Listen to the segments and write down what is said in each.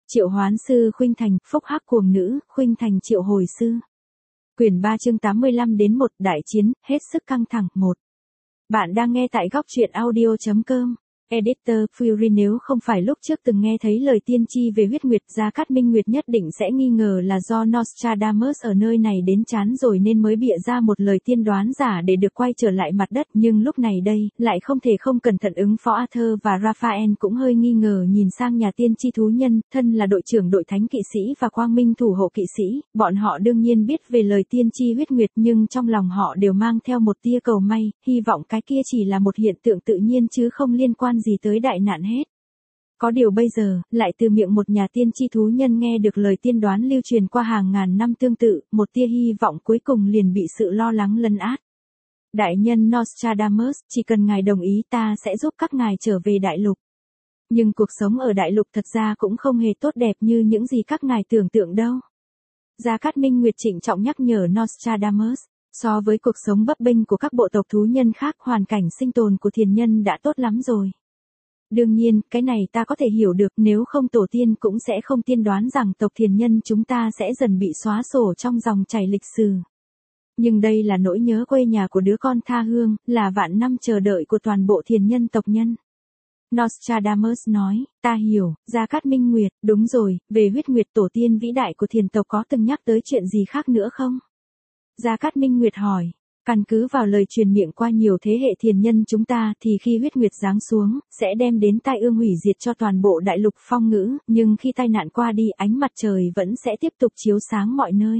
Triệu hoán sư Khuynh Thành, phúc hắc cuồng nữ, Khuynh Thành triệu hồi sư. Quyển 3 chương 85 đến 1 đại chiến, hết sức căng thẳng 1. Bạn đang nghe tại góc truyện audio.com. Editor Fury nếu không phải lúc trước từng nghe thấy lời tiên tri về huyết nguyệt, Gia Cát Minh Nguyệt nhất định sẽ nghi ngờ là do Nostradamus ở nơi này đến chán rồi nên mới bịa ra một lời tiên đoán giả để được quay trở lại mặt đất, nhưng lúc này đây, lại không thể không cẩn thận ứng phó. Arthur và Raphael cũng hơi nghi ngờ nhìn sang nhà tiên tri thú nhân, thân là đội trưởng đội thánh kỵ sĩ và quang minh thủ hộ kỵ sĩ, bọn họ đương nhiên biết về lời tiên tri huyết nguyệt nhưng trong lòng họ đều mang theo một tia cầu may, hy vọng cái kia chỉ là một hiện tượng tự nhiên chứ không liên quan gì tới đại nạn hết. Có điều bây giờ, lại từ miệng một nhà tiên tri thú nhân nghe được lời tiên đoán lưu truyền qua hàng ngàn năm tương tự, một tia hy vọng cuối cùng liền bị sự lo lắng lấn át. Đại nhân Nostradamus, chỉ cần ngài đồng ý ta sẽ giúp các ngài trở về đại lục. Nhưng cuộc sống ở đại lục thật ra cũng không hề tốt đẹp như những gì các ngài tưởng tượng đâu. Gia Cát Minh Nguyệt trịnh trọng nhắc nhở Nostradamus. So với cuộc sống bấp bênh của các bộ tộc thú nhân khác, hoàn cảnh sinh tồn của thiền nhân đã tốt lắm rồi. Đương nhiên, cái này ta có thể hiểu được, nếu không tổ tiên cũng sẽ không tiên đoán rằng tộc thiền nhân chúng ta sẽ dần bị xóa sổ trong dòng chảy lịch sử. Nhưng đây là nỗi nhớ quê nhà của đứa con tha hương, là vạn năm chờ đợi của toàn bộ thiền nhân tộc nhân. Nostradamus nói, ta hiểu, Gia Cát Minh Nguyệt, đúng rồi, về huyết nguyệt tổ tiên vĩ đại của thiền tộc có từng nhắc tới chuyện gì khác nữa không? Gia Cát Minh Nguyệt hỏi, căn cứ vào lời truyền miệng qua nhiều thế hệ thiền nhân chúng ta thì khi huyết nguyệt giáng xuống, sẽ đem đến tai ương hủy diệt cho toàn bộ đại lục phong ngữ, nhưng khi tai nạn qua đi ánh mặt trời vẫn sẽ tiếp tục chiếu sáng mọi nơi.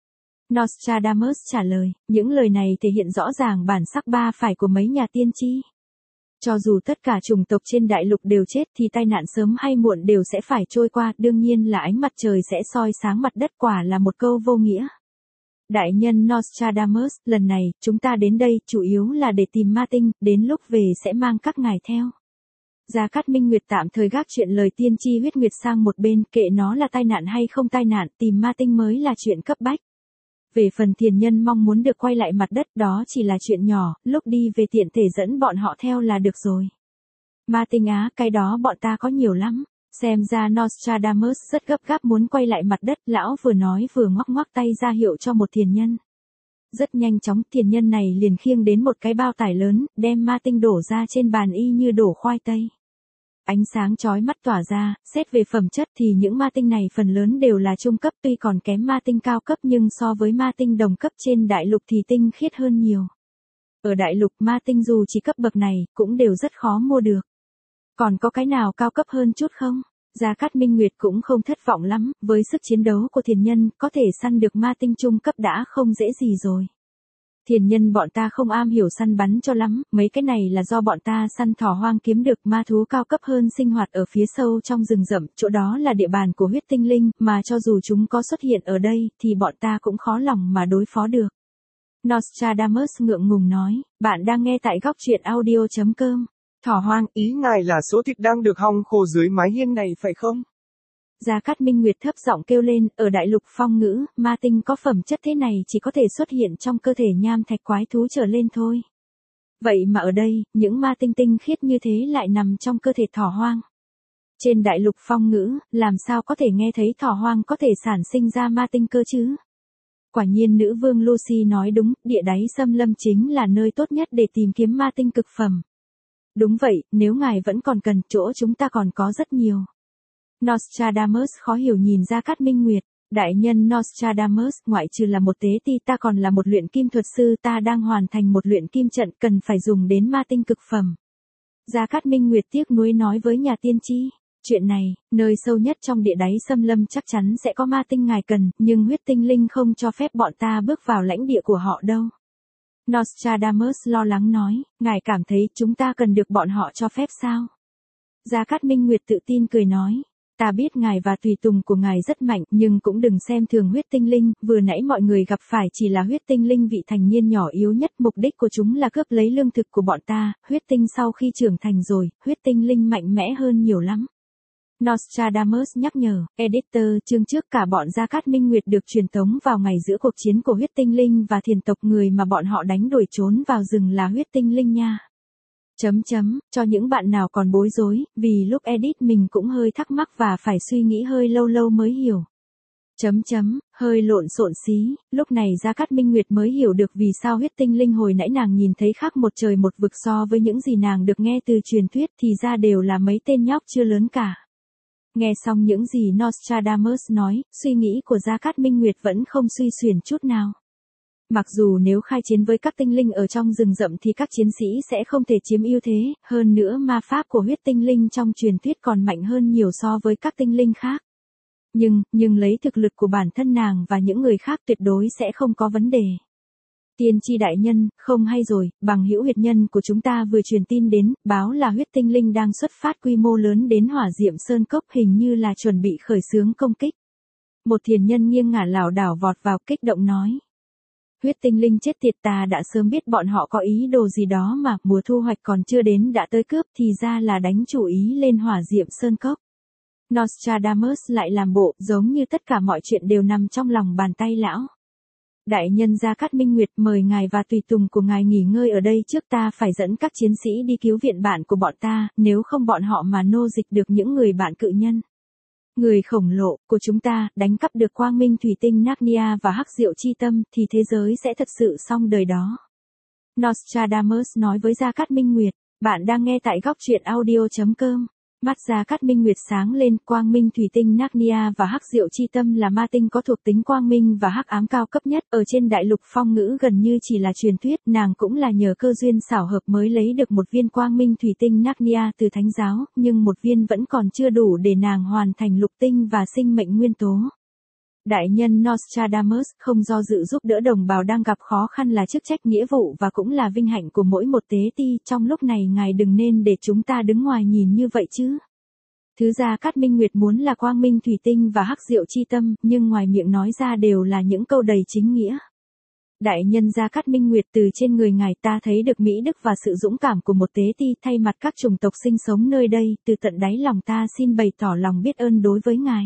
Nostradamus trả lời, những lời này thể hiện rõ ràng bản sắc ba phải của mấy nhà tiên tri. Cho dù tất cả chủng tộc trên đại lục đều chết thì tai nạn sớm hay muộn đều sẽ phải trôi qua, đương nhiên là ánh mặt trời sẽ soi sáng mặt đất, quả là một câu vô nghĩa. Đại nhân Nostradamus, lần này, chúng ta đến đây chủ yếu là để tìm ma tinh, đến lúc về sẽ mang các ngài theo. Gia Cát Minh Nguyệt tạm thời gác chuyện lời tiên tri huyết nguyệt sang một bên, kệ nó là tai nạn hay không tai nạn, tìm ma tinh mới là chuyện cấp bách. Về phần thiền nhân mong muốn được quay lại mặt đất, đó chỉ là chuyện nhỏ, lúc đi về tiện thể dẫn bọn họ theo là được rồi. Ma tinh á, cái đó bọn ta có nhiều lắm. Xem ra Nostradamus rất gấp gáp muốn quay lại mặt đất, lão vừa nói vừa ngoắc ngoắc tay ra hiệu cho một thiền nhân. Rất nhanh chóng, thiền nhân này liền khiêng đến một cái bao tải lớn, đem ma tinh đổ ra trên bàn y như đổ khoai tây. Ánh sáng chói mắt tỏa ra, xét về phẩm chất thì những ma tinh này phần lớn đều là trung cấp, tuy còn kém ma tinh cao cấp nhưng so với ma tinh đồng cấp trên đại lục thì tinh khiết hơn nhiều. Ở đại lục ma tinh dù chỉ cấp bậc này, cũng đều rất khó mua được. Còn có cái nào cao cấp hơn chút không? Gia Cát Minh Nguyệt cũng không thất vọng lắm, với sức chiến đấu của thiền nhân, có thể săn được ma tinh trung cấp đã không dễ gì rồi. Thiền nhân bọn ta không am hiểu săn bắn cho lắm, mấy cái này là do bọn ta săn thỏ hoang kiếm được, ma thú cao cấp hơn sinh hoạt ở phía sâu trong rừng rậm, chỗ đó là địa bàn của huyết tinh linh, mà cho dù chúng có xuất hiện ở đây, thì bọn ta cũng khó lòng mà đối phó được. Nostradamus ngượng ngùng nói, bạn đang nghe tại góc truyện audio.com. Thỏ hoang, ý ngài là số thịt đang được hong khô dưới mái hiên này phải không? Gia Cát Minh Nguyệt thấp giọng kêu lên, ở đại lục phong ngữ, ma tinh có phẩm chất thế này chỉ có thể xuất hiện trong cơ thể nham thạch quái thú trở lên thôi. Vậy mà ở đây, những ma tinh tinh khiết như thế lại nằm trong cơ thể thỏ hoang. Trên đại lục phong ngữ, làm sao có thể nghe thấy thỏ hoang có thể sản sinh ra ma tinh cơ chứ? Quả nhiên nữ vương Lucy nói đúng, địa đáy xâm lâm chính là nơi tốt nhất để tìm kiếm ma tinh cực phẩm. Đúng vậy, nếu ngài vẫn còn cần, chỗ chúng ta còn có rất nhiều. Nostradamus khó hiểu nhìn Gia Cát Minh Nguyệt, đại nhân Nostradamus, ngoại trừ là một tế ti ta còn là một luyện kim thuật sư, ta đang hoàn thành một luyện kim trận cần phải dùng đến ma tinh cực phẩm. Gia Cát Minh Nguyệt tiếc nuối nói với nhà tiên tri, chuyện này, nơi sâu nhất trong địa đáy xâm lâm chắc chắn sẽ có ma tinh ngài cần, nhưng huyết tinh linh không cho phép bọn ta bước vào lãnh địa của họ đâu. Nostradamus lo lắng nói, ngài cảm thấy chúng ta cần được bọn họ cho phép sao? Gia Cát Minh Nguyệt tự tin cười nói, ta biết ngài và tùy tùng của ngài rất mạnh, nhưng cũng đừng xem thường huyết tinh linh, vừa nãy mọi người gặp phải chỉ là huyết tinh linh vị thành niên nhỏ yếu nhất, mục đích của chúng là cướp lấy lương thực của bọn ta, huyết tinh sau khi trưởng thành rồi, huyết tinh linh mạnh mẽ hơn nhiều lắm. Nostradamus nhắc nhở, editor, chương trước cả bọn Gia Cát Minh Nguyệt được truyền tống vào ngày giữa cuộc chiến của huyết tinh linh và thiền tộc, người mà bọn họ đánh đuổi trốn vào rừng là huyết tinh linh nha. Cho những bạn nào còn bối rối, vì lúc edit mình cũng hơi thắc mắc và phải suy nghĩ hơi lâu lâu mới hiểu. Hơi lộn xộn xí, lúc này Gia Cát Minh Nguyệt mới hiểu được vì sao huyết tinh linh hồi nãy nàng nhìn thấy khác một trời một vực so với những gì nàng được nghe từ truyền thuyết thì ra đều là mấy tên nhóc chưa lớn cả. Nghe xong những gì Nostradamus nói, suy nghĩ của Gia Cát Minh Nguyệt vẫn không suy xuyển chút nào. Mặc dù nếu khai chiến với các tinh linh ở trong rừng rậm thì các chiến sĩ sẽ không thể chiếm ưu thế, hơn nữa ma pháp của huyết tinh linh trong truyền thuyết còn mạnh hơn nhiều so với các tinh linh khác. Nhưng lấy thực lực của bản thân nàng và những người khác tuyệt đối sẽ không có vấn đề. Tiên tri đại nhân, không hay rồi, bằng hữu huyệt nhân của chúng ta vừa truyền tin đến, báo là huyết tinh linh đang xuất phát quy mô lớn đến hỏa diệm sơn cốc hình như là chuẩn bị khởi xướng công kích. Một thiền nhân nghiêng ngả lảo đảo vọt vào kích động nói. Huyết tinh linh chết tiệt, ta đã sớm biết bọn họ có ý đồ gì đó mà, mùa thu hoạch còn chưa đến đã tới cướp thì ra là đánh chủ ý lên hỏa diệm sơn cốc. Nostradamus lại làm bộ giống như tất cả mọi chuyện đều nằm trong lòng bàn tay lão. Đại nhân Gia Cát Minh Nguyệt, mời ngài và tùy tùng của ngài nghỉ ngơi ở đây trước, ta phải dẫn các chiến sĩ đi cứu viện bạn của bọn ta, nếu không bọn họ mà nô dịch được những người bạn cự nhân. Người khổng lồ của chúng ta đánh cắp được quang minh thủy tinh Narnia và hắc diệu chi tâm thì thế giới sẽ thật sự xong đời đó. Nostradamus nói với Gia Cát Minh Nguyệt, bạn đang nghe tại góc truyện audio.com. Mắt Gia Cát Minh Nguyệt sáng lên, quang minh thủy tinh Narnia và hắc diệu chi tâm là ma tinh có thuộc tính quang minh và hắc ám cao cấp nhất ở trên đại lục phong ngữ, gần như chỉ là truyền thuyết, nàng cũng là nhờ cơ duyên xảo hợp mới lấy được một viên quang minh thủy tinh Narnia từ thánh giáo, nhưng một viên vẫn còn chưa đủ để nàng hoàn thành lục tinh và sinh mệnh nguyên tố. Đại nhân Nostradamus không do dự giúp đỡ đồng bào đang gặp khó khăn là chức trách nghĩa vụ và cũng là vinh hạnh của mỗi một tế ti, trong lúc này ngài đừng nên để chúng ta đứng ngoài nhìn như vậy chứ. Thứ Gia Cát Minh Nguyệt muốn là quang minh thủy tinh và hắc diệu chi tâm, nhưng ngoài miệng nói ra đều là những câu đầy chính nghĩa. Đại nhân Gia Cát Minh Nguyệt, từ trên người ngài ta thấy được mỹ đức và sự dũng cảm của một tế ti, thay mặt các chủng tộc sinh sống nơi đây, từ tận đáy lòng ta xin bày tỏ lòng biết ơn đối với ngài.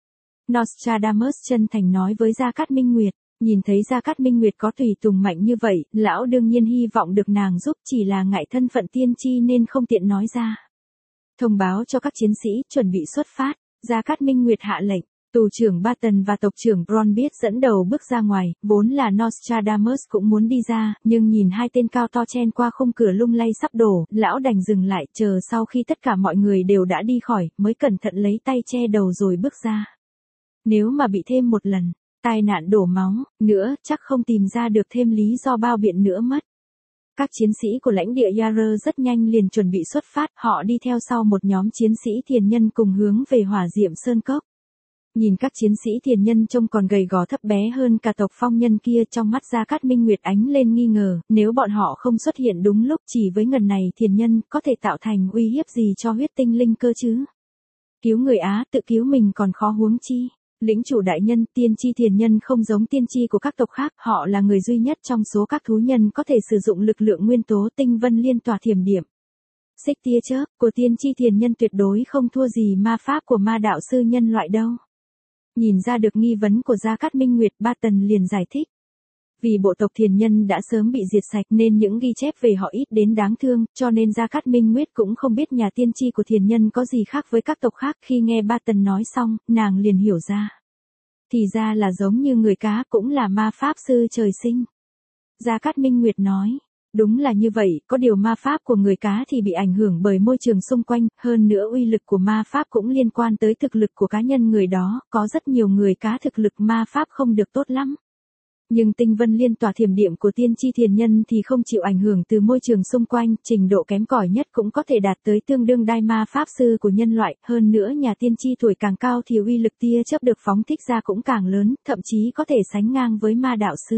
Nostradamus chân thành nói với Gia Cát Minh Nguyệt. Nhìn thấy Gia Cát Minh Nguyệt có tùy tùng mạnh như vậy, lão đương nhiên hy vọng được nàng giúp, chỉ là ngại thân phận tiên tri nên không tiện nói ra. Thông báo cho các chiến sĩ chuẩn bị xuất phát, Gia Cát Minh Nguyệt hạ lệnh. Tù trưởng Barton và tộc trưởng Bronbit dẫn đầu bước ra ngoài, vốn là Nostradamus cũng muốn đi ra, nhưng nhìn hai tên cao to chen qua khung cửa lung lay sắp đổ, lão đành dừng lại, chờ sau khi tất cả mọi người đều đã đi khỏi, mới cẩn thận lấy tay che đầu rồi bước ra. Nếu mà bị thêm một lần, tai nạn đổ máu, nữa, chắc không tìm ra được thêm lý do bao biện nữa mất. Các chiến sĩ của lãnh địa Yarer rất nhanh liền chuẩn bị xuất phát, họ đi theo sau một nhóm chiến sĩ thiền nhân cùng hướng về hỏa diệm sơn cốc. Nhìn các chiến sĩ thiền nhân trông còn gầy gò thấp bé hơn cả tộc phong nhân kia, trong mắt Gia Cát Minh Nguyệt ánh lên nghi ngờ, nếu bọn họ không xuất hiện đúng lúc chỉ với ngần này thiền nhân có thể tạo thành uy hiếp gì cho huyết tinh linh cơ chứ? Cứu người Á, tự cứu mình còn khó huống chi. Lĩnh chủ đại nhân, tiên tri thiền nhân không giống tiên tri của các tộc khác, họ là người duy nhất trong số các thú nhân có thể sử dụng lực lượng nguyên tố tinh vân liên tỏa thiểm điểm. Xích tia chớp của tiên tri thiền nhân tuyệt đối không thua gì ma pháp của ma đạo sư nhân loại đâu. Nhìn ra được nghi vấn của Gia Cát Minh Nguyệt, Barton liền giải thích. Vì bộ tộc thiền nhân đã sớm bị diệt sạch nên những ghi chép về họ ít đến đáng thương, cho nên Gia Cát Minh Nguyệt cũng không biết nhà tiên tri của thiền nhân có gì khác với các tộc khác. Khi nghe Barton nói xong, nàng liền hiểu ra. Thì ra là giống như người cá, cũng là ma pháp sư trời sinh. Gia Cát Minh Nguyệt nói. Đúng là như vậy, có điều ma pháp của người cá thì bị ảnh hưởng bởi môi trường xung quanh, hơn nữa uy lực của ma pháp cũng liên quan tới thực lực của cá nhân người đó, có rất nhiều người cá thực lực ma pháp không được tốt lắm. Nhưng tinh vân liên tỏa thiểm điểm của tiên tri thiền nhân thì không chịu ảnh hưởng từ môi trường xung quanh, trình độ kém cỏi nhất cũng có thể đạt tới tương đương đai ma pháp sư của nhân loại, hơn nữa nhà tiên tri tuổi càng cao thì uy lực tia chớp được phóng thích ra cũng càng lớn, thậm chí có thể sánh ngang với ma đạo sư.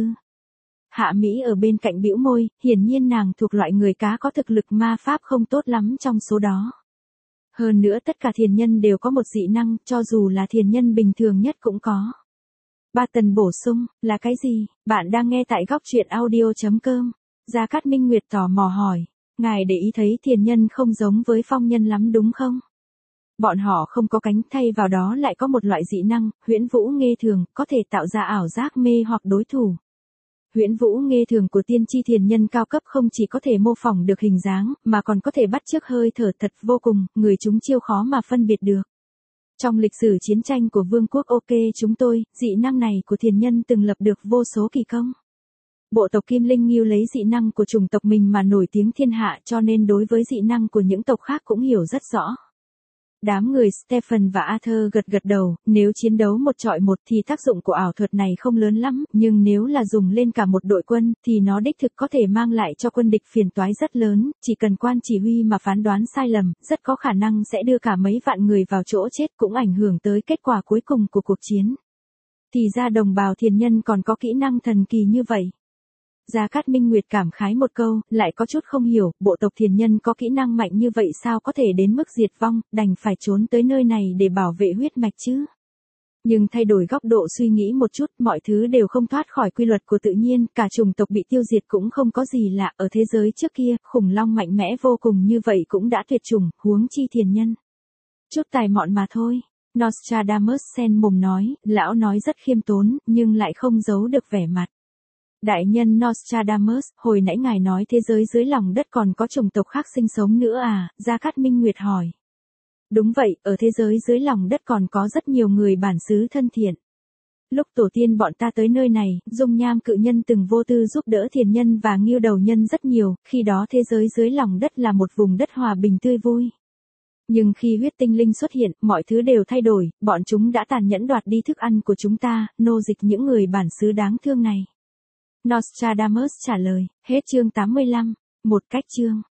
Hạ Mỹ ở bên cạnh bĩu môi, hiển nhiên nàng thuộc loại người cá có thực lực ma pháp không tốt lắm trong số đó. Hơn nữa tất cả thiền nhân đều có một dị năng, cho dù là thiền nhân bình thường nhất cũng có. Barton bổ sung, là cái gì? Bạn đang nghe tại góc truyện audio.com. Gia Cát Minh Nguyệt tò mò hỏi, ngài để ý thấy thiền nhân không giống với phong nhân lắm đúng không? Bọn họ không có cánh, thay vào đó lại có một loại dị năng, huyễn vũ nghê thường, có thể tạo ra ảo giác mê hoặc đối thủ. Huyễn Vũ Nghê Thường của tiên tri thiền nhân cao cấp không chỉ có thể mô phỏng được hình dáng, mà còn có thể bắt chước hơi thở thật vô cùng, người chúng chiêu khó mà phân biệt được. Trong lịch sử chiến tranh của vương quốc OK chúng tôi, dị năng này của thiền nhân từng lập được vô số kỳ công. Bộ tộc Kim Linh Ngưu lấy dị năng của chủng tộc mình mà nổi tiếng thiên hạ, cho nên đối với dị năng của những tộc khác cũng hiểu rất rõ. Đám người Stephen và Arthur gật đầu, nếu chiến đấu một trọi một thì tác dụng của ảo thuật này không lớn lắm, nhưng nếu là dùng lên cả một đội quân, thì nó đích thực có thể mang lại cho quân địch phiền toái rất lớn, chỉ cần quan chỉ huy mà phán đoán sai lầm, rất có khả năng sẽ đưa cả mấy vạn người vào chỗ chết, cũng ảnh hưởng tới kết quả cuối cùng của cuộc chiến. Thì ra đồng bào thiền nhân còn có kỹ năng thần kỳ như vậy. Gia Cát Minh Nguyệt cảm khái một câu, lại có chút không hiểu, bộ tộc thiền nhân có kỹ năng mạnh như vậy sao có thể đến mức diệt vong, đành phải trốn tới nơi này để bảo vệ huyết mạch chứ. Nhưng thay đổi góc độ suy nghĩ một chút, mọi thứ đều không thoát khỏi quy luật của tự nhiên, cả chủng tộc bị tiêu diệt cũng không có gì lạ, ở thế giới trước kia, khủng long mạnh mẽ vô cùng như vậy cũng đã tuyệt chủng, huống chi thiền nhân. Chút tài mọn mà thôi. Nostradamus sen mồm nói, lão nói rất khiêm tốn, nhưng lại không giấu được vẻ mặt. Đại nhân Nostradamus, hồi nãy ngài nói thế giới dưới lòng đất còn có chủng tộc khác sinh sống nữa à? Gia Cát Minh Nguyệt hỏi. Đúng vậy, ở thế giới dưới lòng đất còn có rất nhiều người bản xứ thân thiện. Lúc tổ tiên bọn ta tới nơi này, dung nham cự nhân từng vô tư giúp đỡ thiền nhân và ngưu đầu nhân rất nhiều, khi đó thế giới dưới lòng đất là một vùng đất hòa bình tươi vui. Nhưng khi huyết tinh linh xuất hiện, mọi thứ đều thay đổi, bọn chúng đã tàn nhẫn đoạt đi thức ăn của chúng ta, nô dịch những người bản xứ đáng thương này. Nostradamus trả lời, hết chương 85, một cách chương.